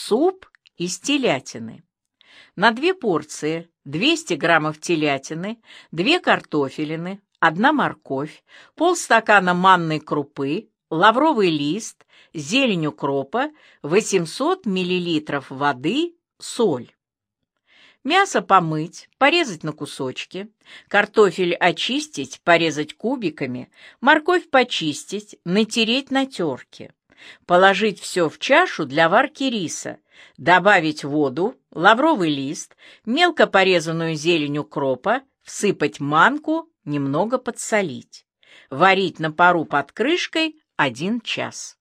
Суп из телятины. На 2 порции 200 граммов телятины, 2 картофелины, 1 морковь, полстакана манной крупы, лавровый лист, зелень укропа, 800 миллилитров воды, соль. Мясо помыть, порезать на кусочки, картофель очистить, порезать кубиками, морковь почистить, натереть на терке. Положить все в чашу для варки риса, добавить воду, лавровый лист, мелко порезанную зелень укропа, всыпать манку, немного подсолить. Варить на пару под крышкой 1 час.